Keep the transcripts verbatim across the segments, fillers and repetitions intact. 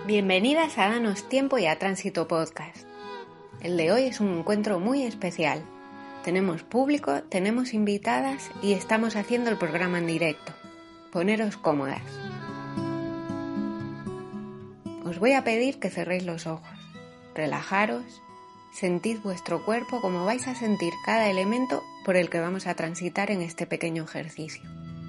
Bienvenidas a Danos Tiempo y a Tránsito Podcast. El de hoy es un encuentro muy especial. Tenemos público, tenemos invitadas y estamos haciendo el programa en directo. Poneros cómodas. Os voy a pedir que cerréis los ojos, relajaros, sentid vuestro cuerpo como vais a sentir cada elemento por el que vamos a transitar en este pequeño ejercicio.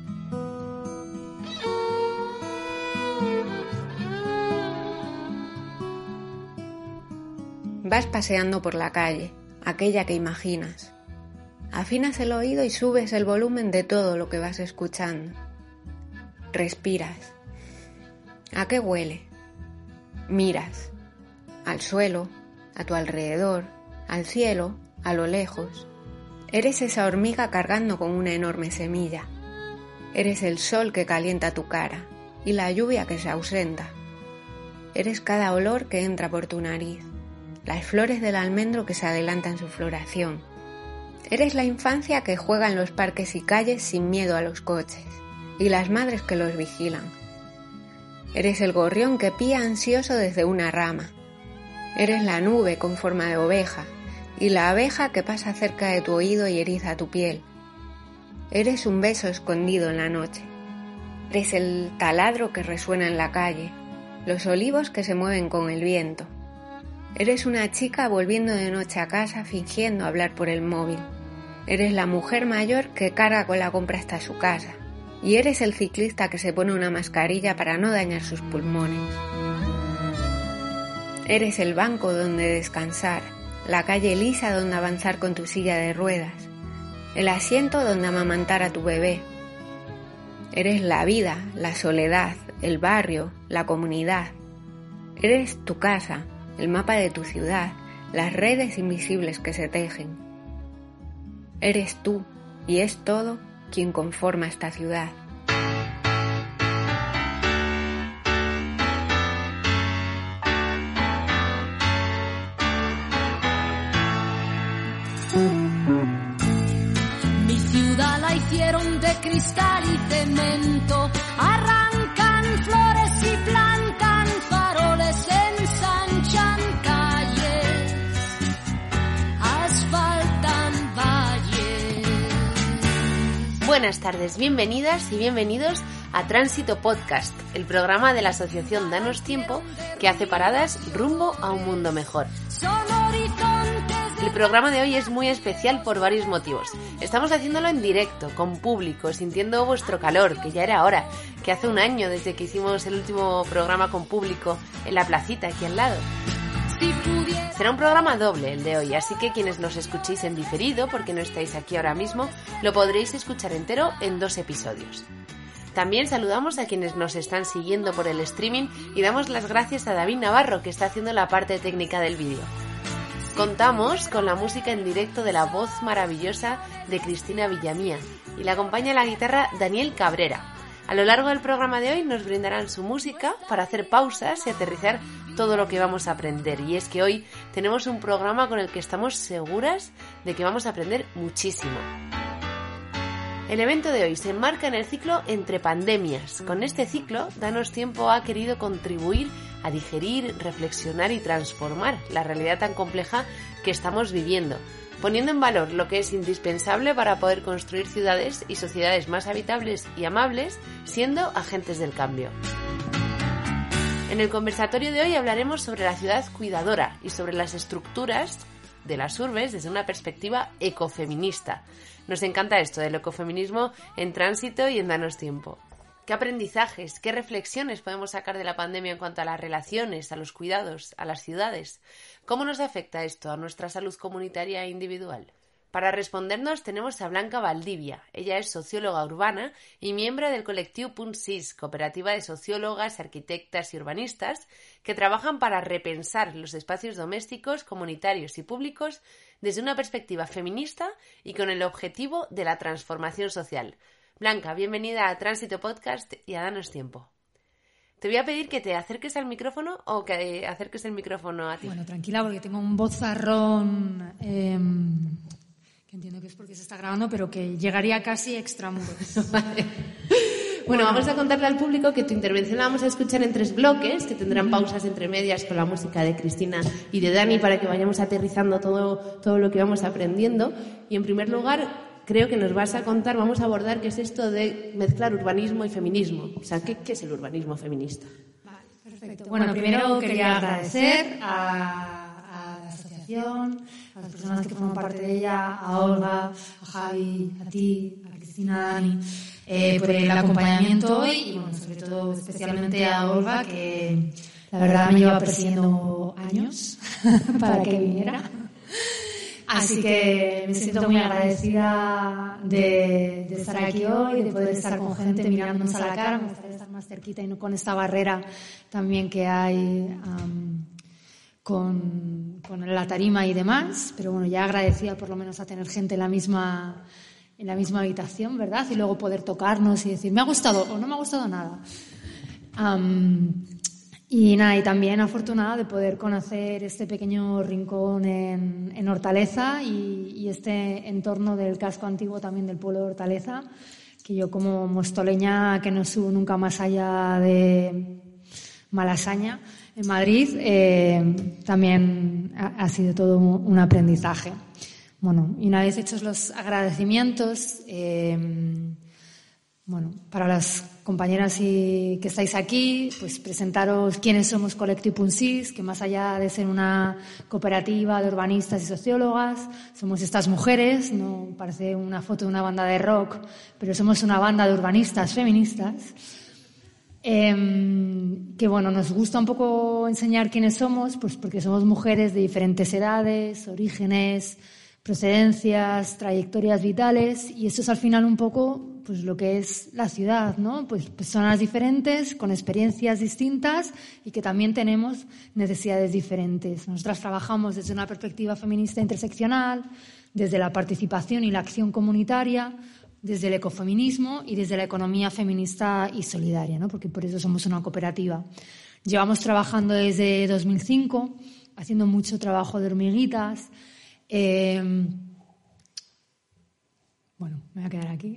Vas paseando por la calle, aquella que imaginas. Afinas el oído y subes el volumen de todo lo que vas escuchando. Respiras. ¿A qué huele? Miras. Al suelo, a tu alrededor, al cielo, a lo lejos. Eres esa hormiga cargando con una enorme semilla. Eres el sol que calienta tu cara y la lluvia que se ausenta. Eres cada olor que entra por tu nariz. Las flores del almendro que se adelantan su floración. Eres la infancia que juega en los parques y calles sin miedo a los coches, y las madres que los vigilan. Eres el gorrión que pía ansioso desde una rama. Eres la nube con forma de oveja, y la abeja que pasa cerca de tu oído y eriza tu piel. Eres un beso escondido en la noche. Eres el taladro que resuena en la calle, los olivos que se mueven con el viento. Eres una chica volviendo de noche a casa fingiendo hablar por el móvil. Eres la mujer mayor que carga con la compra hasta su casa. Y eres el ciclista que se pone una mascarilla para no dañar sus pulmones. Eres el banco donde descansar, la calle lisa donde avanzar con tu silla de ruedas, el asiento donde amamantar a tu bebé. Eres la vida, la soledad, el barrio, la comunidad. Eres tu casa, el mapa de tu ciudad, las redes invisibles que se tejen. Eres tú, y es todo, quien conforma esta ciudad. Mi ciudad la hicieron de cristal y cemento, arrancan flores y plantan faroles, ensanchan calles, asfaltan valles. Buenas tardes, bienvenidas y bienvenidos a Tránsito Podcast, el programa de la asociación Danos Tiempo que hace paradas rumbo a un mundo mejor. El programa de hoy es muy especial por varios motivos. Estamos haciéndolo en directo, con público, sintiendo vuestro calor, que ya era hora, que hace un año desde que hicimos el último programa con público en la placita aquí al lado. Será un programa doble el de hoy, así que quienes nos escuchéis en diferido, porque no estáis aquí ahora mismo, lo podréis escuchar entero en dos episodios. También saludamos a quienes nos están siguiendo por el streaming y damos las gracias a David Navarro, que está haciendo la parte técnica del vídeo. Contamos con la música en directo de la voz maravillosa de Cristina Villamía y la acompaña la guitarra Daniel Cabrera. A lo largo del programa de hoy nos brindarán su música para hacer pausas y aterrizar todo lo que vamos a aprender. Y es que hoy tenemos un programa con el que estamos seguras de que vamos a aprender muchísimo. El evento de hoy se enmarca en el ciclo Entre Pandemias. Con este ciclo, Danos Tiempo ha querido contribuir a digerir, reflexionar y transformar la realidad tan compleja que estamos viviendo, poniendo en valor lo que es indispensable para poder construir ciudades y sociedades más habitables y amables, siendo agentes del cambio. En el conversatorio de hoy hablaremos sobre la ciudad cuidadora y sobre las estructuras de las urbes desde una perspectiva ecofeminista. Nos encanta esto del ecofeminismo en Tránsito y en Danos Tiempo. ¿Qué aprendizajes, qué reflexiones podemos sacar de la pandemia en cuanto a las relaciones, a los cuidados, a las ciudades? ¿Cómo nos afecta esto a nuestra salud comunitaria e individual? Para respondernos tenemos a Blanca Valdivia. Ella es socióloga urbana y miembro del colectivo Punt sis, cooperativa de sociólogas, arquitectas y urbanistas que trabajan para repensar los espacios domésticos, comunitarios y públicos desde una perspectiva feminista y con el objetivo de la transformación social. Blanca, bienvenida a Tránsito Podcast y a Danos Tiempo. Te voy a pedir que te acerques al micrófono o que acerques el micrófono a ti. Bueno, tranquila, porque tengo un vozarrón eh, que entiendo que es porque se está grabando, pero que llegaría casi extramuros. Vale. Bueno, vamos a contarle al público que tu intervención la vamos a escuchar en tres bloques, que tendrán pausas entre medias con la música de Cristina y de Dani para que vayamos aterrizando todo, todo lo que vamos aprendiendo. Y en primer lugar, creo que nos vas a contar, vamos a abordar qué es esto de mezclar urbanismo y feminismo. O sea, ¿qué, qué es el urbanismo feminista? Vale, perfecto. Bueno, primero quería agradecer a, a la asociación, a las personas que forman parte de ella, a Olga, a Javi, a ti, a Cristina, a Dani, eh, por el acompañamiento hoy y, bueno, sobre todo especialmente a Olga, que la verdad me lleva persiguiendo años para que viniera. Así que me siento muy agradecida de, de estar aquí hoy, de poder estar con gente mirándonos a la cara. Me gustaría estar más cerquita y no con esta barrera también que hay um, con, con la tarima y demás. Pero bueno, ya agradecida por lo menos a tener gente en la misma, en la misma habitación, ¿verdad? Y luego poder tocarnos y decir, me ha gustado o no me ha gustado nada. Um, Y nada, y también afortunada de poder conocer este pequeño rincón en, en Hortaleza y, y este entorno del casco antiguo también del pueblo de Hortaleza, que yo como mostoleña que no subo nunca más allá de Malasaña, en Madrid, eh, también ha, ha sido todo un aprendizaje. Bueno, y una vez hechos los agradecimientos, eh, bueno, para las compañeras y que estáis aquí, pues presentaros quiénes somos Collectiu Punsís, que más allá de ser una cooperativa de urbanistas y sociólogas, somos estas mujeres, no parece una foto de una banda de rock, pero somos una banda de urbanistas feministas, eh, que bueno, nos gusta un poco enseñar quiénes somos, pues porque somos mujeres de diferentes edades, orígenes, procedencias, trayectorias vitales, y esto es al final un poco pues lo que es la ciudad, ¿no? Pues personas diferentes, con experiencias distintas y que también tenemos necesidades diferentes. Nosotras trabajamos desde una perspectiva feminista interseccional, desde la participación y la acción comunitaria, desde el ecofeminismo y desde la economía feminista y solidaria, ¿no? Porque por eso somos una cooperativa. Llevamos trabajando desde dos mil cinco, haciendo mucho trabajo de hormiguitas. Eh, bueno, me voy a quedar aquí.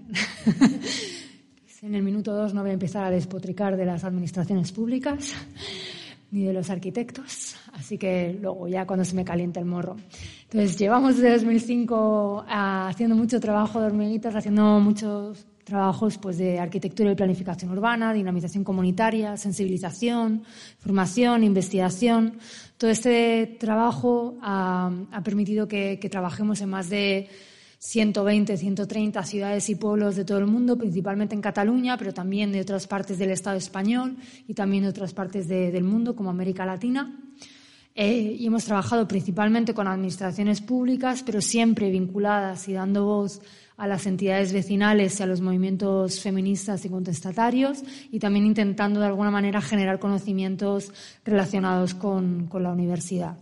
En el minuto dos no voy a empezar a despotricar de las administraciones públicas ni de los arquitectos, así que luego ya cuando se me calienta el morro. Entonces, llevamos desde dos mil cinco a, haciendo mucho trabajo de hormiguitas, haciendo muchos trabajos pues, de arquitectura y planificación urbana, dinamización comunitaria, sensibilización, formación, investigación. Todo este trabajo ha, ha permitido que, que trabajemos en más de ciento veinte, ciento treinta ciudades y pueblos de todo el mundo, principalmente en Cataluña, pero también de otras partes del Estado español y también de otras partes de, del mundo, como América Latina. Eh, y hemos trabajado principalmente con administraciones públicas, pero siempre vinculadas y dando voz a las entidades vecinales y a los movimientos feministas y contestatarios, y también intentando de alguna manera generar conocimientos relacionados con, con la universidad.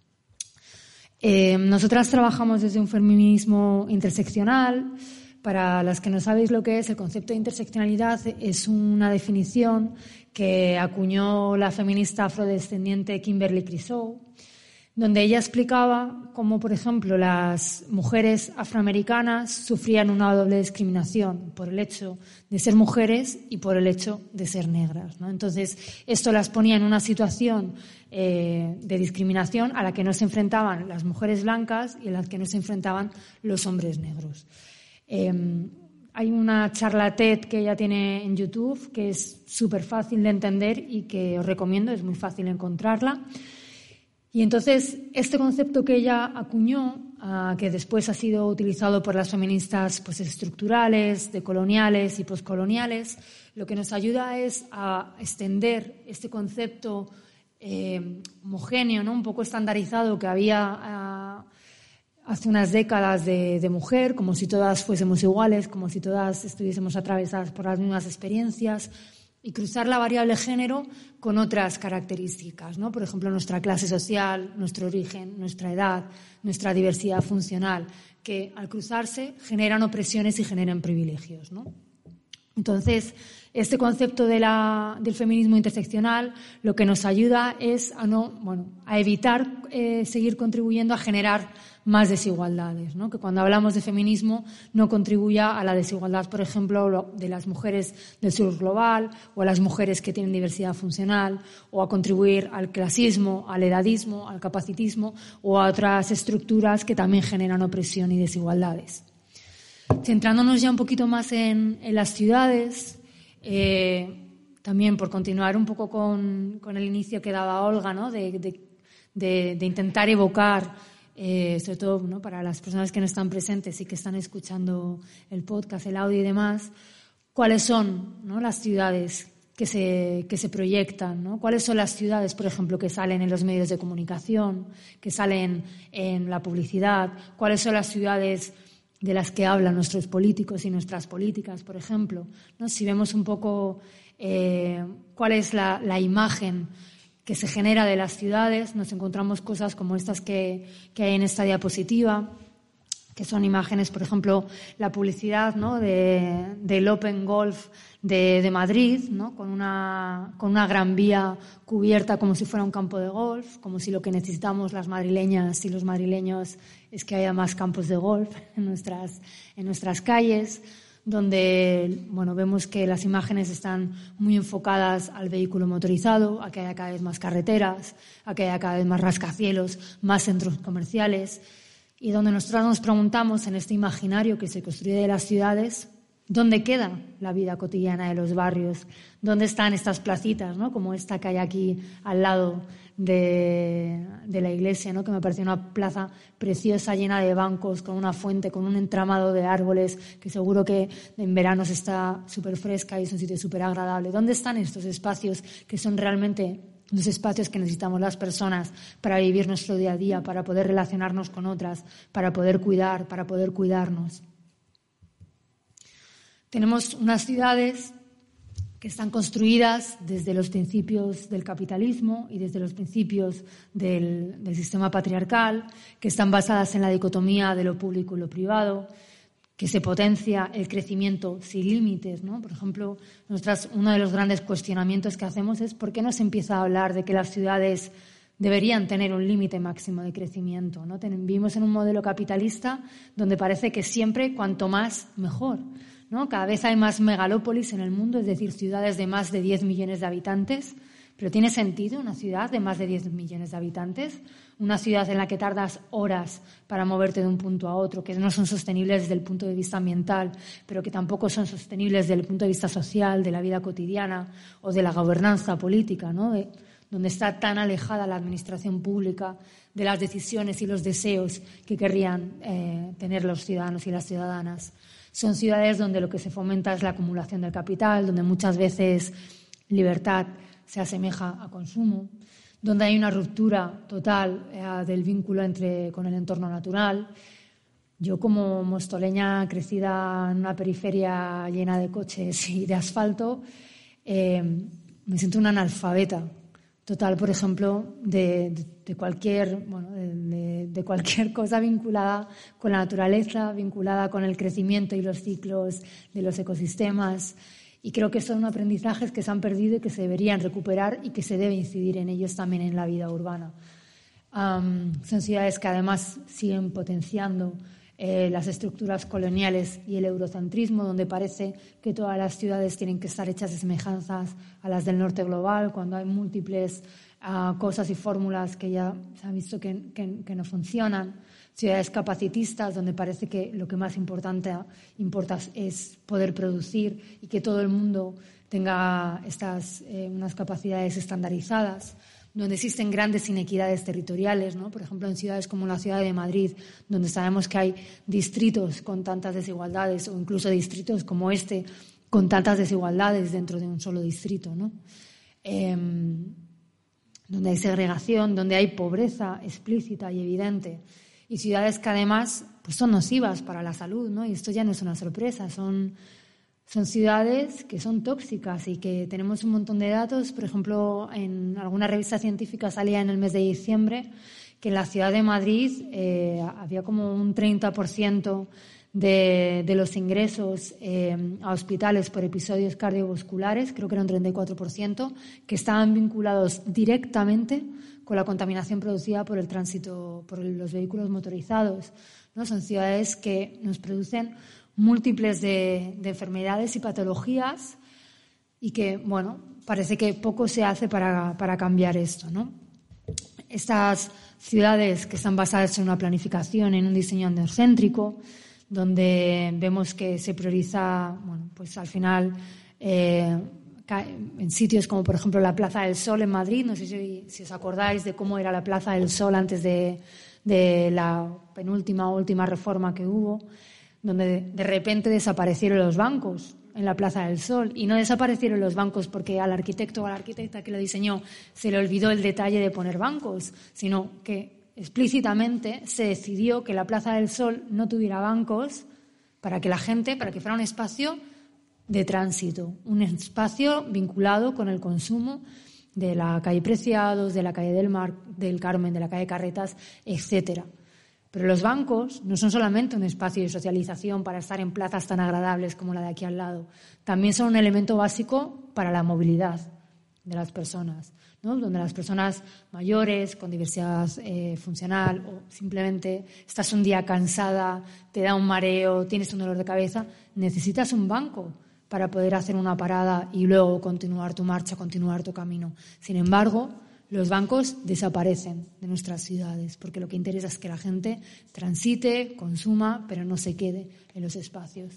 Eh, nosotras trabajamos desde un feminismo interseccional. Para las que no sabéis lo que es, el concepto de interseccionalidad es una definición que acuñó la feminista afrodescendiente Kimberly Crenshaw, donde ella explicaba cómo, por ejemplo, las mujeres afroamericanas sufrían una doble discriminación por el hecho de ser mujeres y por el hecho de ser negras, ¿no? Entonces, esto las ponía en una situación eh, de discriminación a la que no se enfrentaban las mujeres blancas y a la que no se enfrentaban los hombres negros. Eh, hay una charla TED que ella tiene en YouTube que es súper fácil de entender y que os recomiendo, es muy fácil encontrarla. Y entonces, este concepto que ella acuñó, uh, que después ha sido utilizado por las feministas pues, estructurales, decoloniales y poscoloniales, lo que nos ayuda es a extender este concepto eh, homogéneo, ¿no? Un poco estandarizado que había uh, hace unas décadas de, de mujer, como si todas fuésemos iguales, como si todas estuviésemos atravesadas por las mismas experiencias, y cruzar la variable género con otras características, ¿no? Por ejemplo, nuestra clase social, nuestro origen, nuestra edad, nuestra diversidad funcional, que al cruzarse generan opresiones y generan privilegios, ¿no? Entonces, este concepto de la, del feminismo interseccional lo que nos ayuda es a, no, bueno, a evitar eh, seguir contribuyendo a generar más desigualdades, ¿no? Que cuando hablamos de feminismo no contribuya a la desigualdad, por ejemplo, de las mujeres del sur global o a las mujeres que tienen diversidad funcional, o a contribuir al clasismo, al edadismo, al capacitismo o a otras estructuras que también generan opresión y desigualdades. Centrándonos ya un poquito más en, en las ciudades, eh, también por continuar un poco con, con el inicio que daba Olga, ¿no? de, de, de, de intentar evocar, eh, sobre todo, ¿no?, para las personas que no están presentes y que están escuchando el podcast, el audio y demás, cuáles son, ¿no?, las ciudades que se, que se proyectan, ¿no? Cuáles son las ciudades, por ejemplo, que salen en los medios de comunicación, que salen en la publicidad, cuáles son las ciudades de las que hablan nuestros políticos y nuestras políticas, por ejemplo, ¿no? Si vemos un poco eh, cuál es la, la imagen que se genera de las ciudades, nos encontramos cosas como estas que, que hay en esta diapositiva, que son imágenes, por ejemplo, la publicidad, ¿no?, de, del Open Golf de, de Madrid, ¿no?, con una, con una gran vía cubierta como si fuera un campo de golf, como si lo que necesitamos las madrileñas y los madrileños es que haya más campos de golf en nuestras, en nuestras calles, donde, bueno, vemos que las imágenes están muy enfocadas al vehículo motorizado, a que haya cada vez más carreteras, a que haya cada vez más rascacielos, más centros comerciales, y donde nosotros nos preguntamos en este imaginario que se construye de las ciudades, ¿dónde queda la vida cotidiana de los barrios? ¿Dónde están estas placitas, ¿no?, como esta que hay aquí al lado de, de la iglesia, ¿no?, que me parece una plaza preciosa, llena de bancos, con una fuente, con un entramado de árboles, que seguro que en verano se está súper fresca y es un sitio súper agradable? ¿Dónde están estos espacios que son realmente los espacios que necesitamos las personas para vivir nuestro día a día, para poder relacionarnos con otras, para poder cuidar, para poder cuidarnos? Tenemos unas ciudades que están construidas desde los principios del capitalismo y desde los principios del, del sistema patriarcal, que están basadas en la dicotomía de lo público y lo privado, que se potencia el crecimiento sin límites, ¿no? Por ejemplo, nosotras, uno de los grandes cuestionamientos que hacemos es ¿por qué no se empieza a hablar de que las ciudades deberían tener un límite máximo de crecimiento, ¿no? Vivimos en un modelo capitalista donde parece que siempre cuanto más, mejor, ¿no? Cada vez hay más megalópolis en el mundo, es decir, ciudades de más de diez millones de habitantes. ¿Pero tiene sentido una ciudad de más de diez millones de habitantes? Una ciudad en la que tardas horas para moverte de un punto a otro, que no son sostenibles desde el punto de vista ambiental, pero que tampoco son sostenibles desde el punto de vista social, de la vida cotidiana o de la gobernanza política, ¿no? De, donde está tan alejada la administración pública de las decisiones y los deseos que querrían eh, tener los ciudadanos y las ciudadanas. Son ciudades donde lo que se fomenta es la acumulación del capital, donde muchas veces libertad se asemeja a consumo, donde hay una ruptura total eh, del vínculo entre, con el entorno natural. Yo, como mostoleña crecida en una periferia llena de coches y de asfalto, eh, me siento una analfabeta total, por ejemplo, de, de, de, cualquier, bueno, de, de, de cualquier cosa vinculada con la naturaleza, vinculada con el crecimiento y los ciclos de los ecosistemas. Y creo que son aprendizajes que se han perdido y que se deberían recuperar y que se debe incidir en ellos también en la vida urbana. Um, son ciudades que además siguen potenciando eh, las estructuras coloniales y el eurocentrismo, donde parece que todas las ciudades tienen que estar hechas de semejanzas a las del norte global, cuando hay múltiples uh, cosas y fórmulas que ya se ha visto que, que, que no funcionan. Ciudades capacitistas, donde parece que lo que más importante, importa es poder producir y que todo el mundo tenga estas, eh, unas capacidades estandarizadas, donde existen grandes inequidades territoriales, ¿no? Por ejemplo, en ciudades como la ciudad de Madrid, donde sabemos que hay distritos con tantas desigualdades, o incluso distritos como este con tantas desigualdades dentro de un solo distrito, ¿no? Eh, donde hay segregación, donde hay pobreza explícita y evidente. Y ciudades que además pues son nocivas para la salud, ¿no? Y esto ya no es una sorpresa, son, son ciudades que son tóxicas y que tenemos un montón de datos. Por ejemplo, en alguna revista científica salía en el mes de diciembre que en la ciudad de Madrid eh, había como un treinta por ciento de, de los ingresos eh, a hospitales por episodios cardiovasculares, creo que era un treinta y cuatro por ciento, que estaban vinculados directamente con la contaminación producida por el tránsito, por los vehículos motorizados, ¿no? Son ciudades que nos producen múltiples de, de enfermedades y patologías y que, bueno, parece que poco se hace para, para cambiar esto, ¿no? Estas ciudades que están basadas en una planificación, en un diseño androcéntrico, donde vemos que se prioriza, bueno, pues al final, eh, en sitios como, por ejemplo, la Plaza del Sol en Madrid, no sé si, si os acordáis de cómo era la Plaza del Sol antes de, de la penúltima o última reforma que hubo, donde de, de repente desaparecieron los bancos en la Plaza del Sol. Y no desaparecieron los bancos porque al arquitecto o a la arquitecta que lo diseñó se le olvidó el detalle de poner bancos, sino que explícitamente se decidió que la Plaza del Sol no tuviera bancos para que la gente, para que fuera un espacio de tránsito, un espacio vinculado con el consumo de la calle Preciados, de la calle del Mar, del Carmen, de la calle Carretas, etcétera. Pero los bancos no son solamente un espacio de socialización para estar en plazas tan agradables como la de aquí al lado, también son un elemento básico para la movilidad de las personas, ¿no? Donde las personas mayores, con diversidad eh, funcional o simplemente estás un día cansada, te da un mareo, tienes un dolor de cabeza, necesitas un banco para poder hacer una parada y luego continuar tu marcha, continuar tu camino. Sin embargo, los bancos desaparecen de nuestras ciudades porque lo que interesa es que la gente transite, consuma, pero no se quede en los espacios.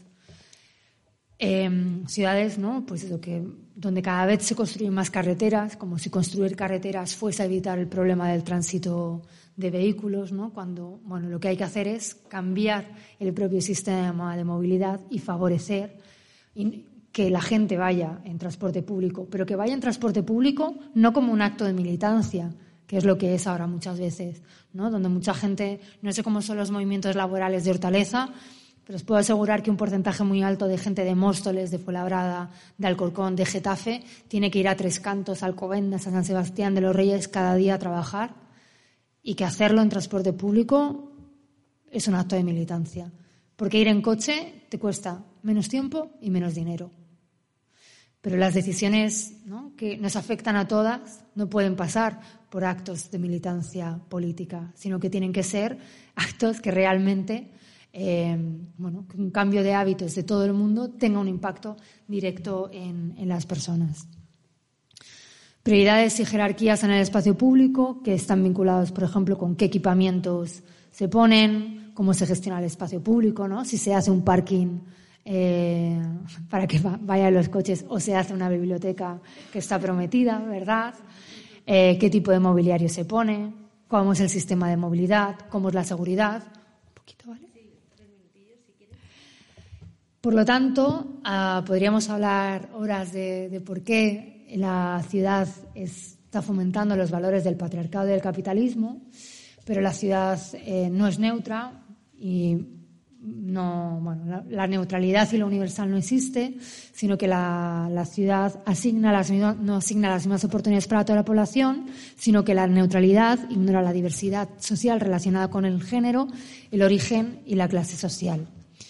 Eh, ciudades, ¿no? Pues eso, que, donde cada vez se construyen más carreteras, como si construir carreteras fuese a evitar el problema del tránsito de vehículos, ¿no? Cuando, bueno, lo que hay que hacer es cambiar el propio sistema de movilidad y favorecer que la gente vaya en transporte público, pero que vaya en transporte público no como un acto de militancia, que es lo que es ahora muchas veces, ¿no? Donde mucha gente, no sé cómo son los movimientos laborales de Hortaleza, pero os puedo asegurar que un porcentaje muy alto de gente de Móstoles, de Fuenlabrada, de Alcorcón, de Getafe, tiene que ir a Tres Cantos, a Alcobendas, a San Sebastián de los Reyes cada día a trabajar, y que hacerlo en transporte público es un acto de militancia. Porque ir en coche te cuesta menos tiempo y menos dinero. Pero las decisiones, ¿no?, que nos afectan a todas no pueden pasar por actos de militancia política, sino que tienen que ser actos que realmente, eh, bueno, que un cambio de hábitos de todo el mundo tenga un impacto directo en, en las personas. Prioridades y jerarquías en el espacio público que están vinculados, por ejemplo, con qué equipamientos se ponen, cómo se gestiona el espacio público, ¿no? Si se hace un parking eh, para que vayan los coches o se hace una biblioteca que está prometida, ¿verdad? Eh, qué tipo de mobiliario se pone, cómo es el sistema de movilidad, cómo es la seguridad. Un poquito, ¿vale? Sí, tres minutillos si quieres. Por lo tanto, uh, podríamos hablar horas de, de por qué la ciudad está fomentando los valores del patriarcado y del capitalismo, pero la ciudad eh, no es neutra y no, bueno, la, la neutralidad y lo universal no existe, sino que la, la ciudad asigna las mismas, no asigna las mismas oportunidades para toda la población, sino que la neutralidad ignora la diversidad social relacionada con el género, el origen y la clase social.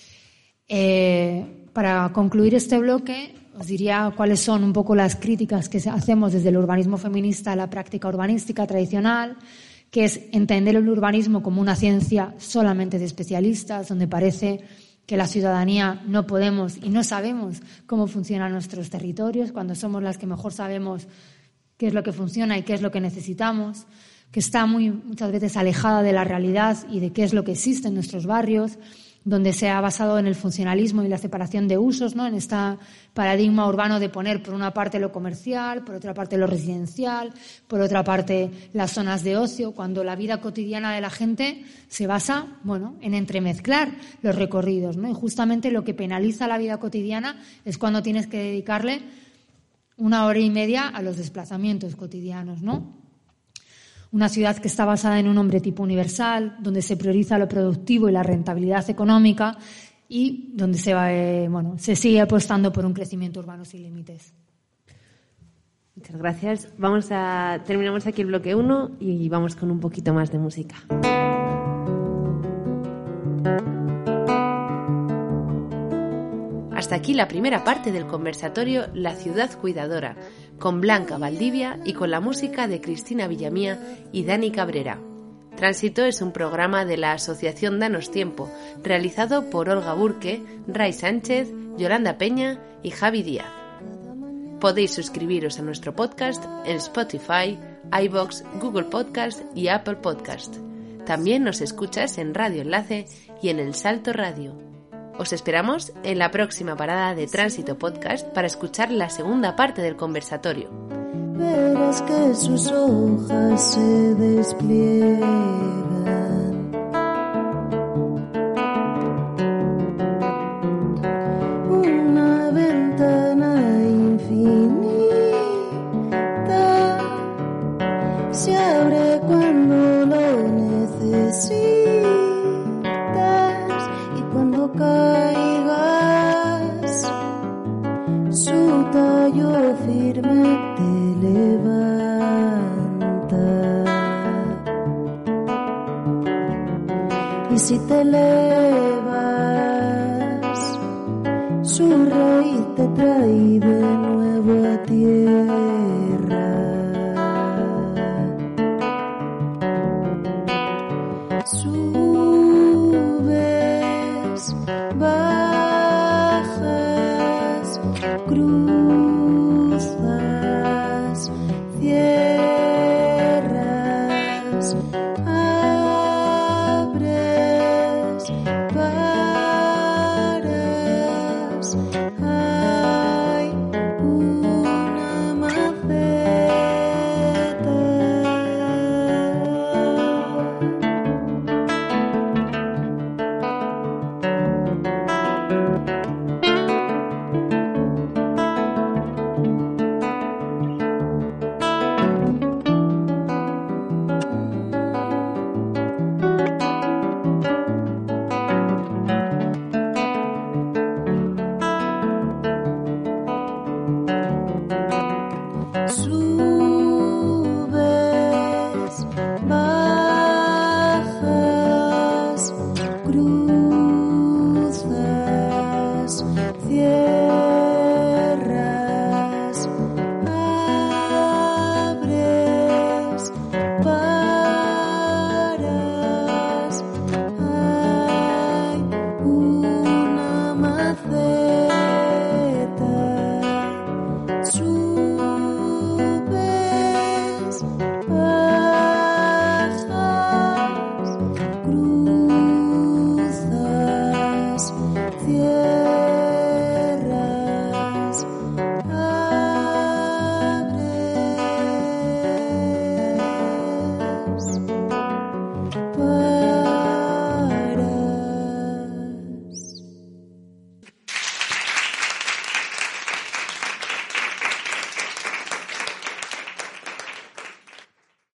Eh, para concluir este bloque, os diría cuáles son un poco las críticas que hacemos desde el urbanismo feminista a la práctica urbanística tradicional, que es entender el urbanismo como una ciencia solamente de especialistas, donde parece que la ciudadanía no podemos y no sabemos cómo funcionan nuestros territorios, cuando somos las que mejor sabemos qué es lo que funciona y qué es lo que necesitamos, que está muy, muchas veces alejada de la realidad y de qué es lo que existe en nuestros barrios, donde se ha basado en el funcionalismo y la separación de usos, ¿no? En este paradigma urbano de poner por una parte lo comercial, por otra parte lo residencial, por otra parte las zonas de ocio, cuando la vida cotidiana de la gente se basa, bueno, en entremezclar los recorridos, ¿no? Y justamente lo que penaliza la vida cotidiana es cuando tienes que dedicarle una hora y media a los desplazamientos cotidianos, ¿no? Una ciudad que está basada en un hombre tipo universal, donde se prioriza lo productivo y la rentabilidad económica y donde se, va, eh, bueno, se sigue apostando por un crecimiento urbano sin límites. Muchas gracias. Vamos a terminamos aquí el bloque uno y vamos con un poquito más de música. Hasta aquí la primera parte del conversatorio La ciudad cuidadora, con Blanca Valdivia y con la música de Cristina Villamía y Dani Cabrera. Tránsito es un programa de la Asociación Danos Tiempo, realizado por Olga Burke, Ray Sánchez, Yolanda Peña y Javi Díaz. Podéis suscribiros a nuestro podcast en Spotify, iVoox, Google Podcast y Apple Podcast. También nos escuchas en Radio Enlace y en El Salto Radio. Os esperamos en la próxima parada de Tránsito Podcast para escuchar la segunda parte del conversatorio. Verás que sus hojas se despliegan. Una ventana infinita se abre cuando lo necesitas y cuando caigas su tallo firme te levanta. Y si te elevas, su raíz te trae de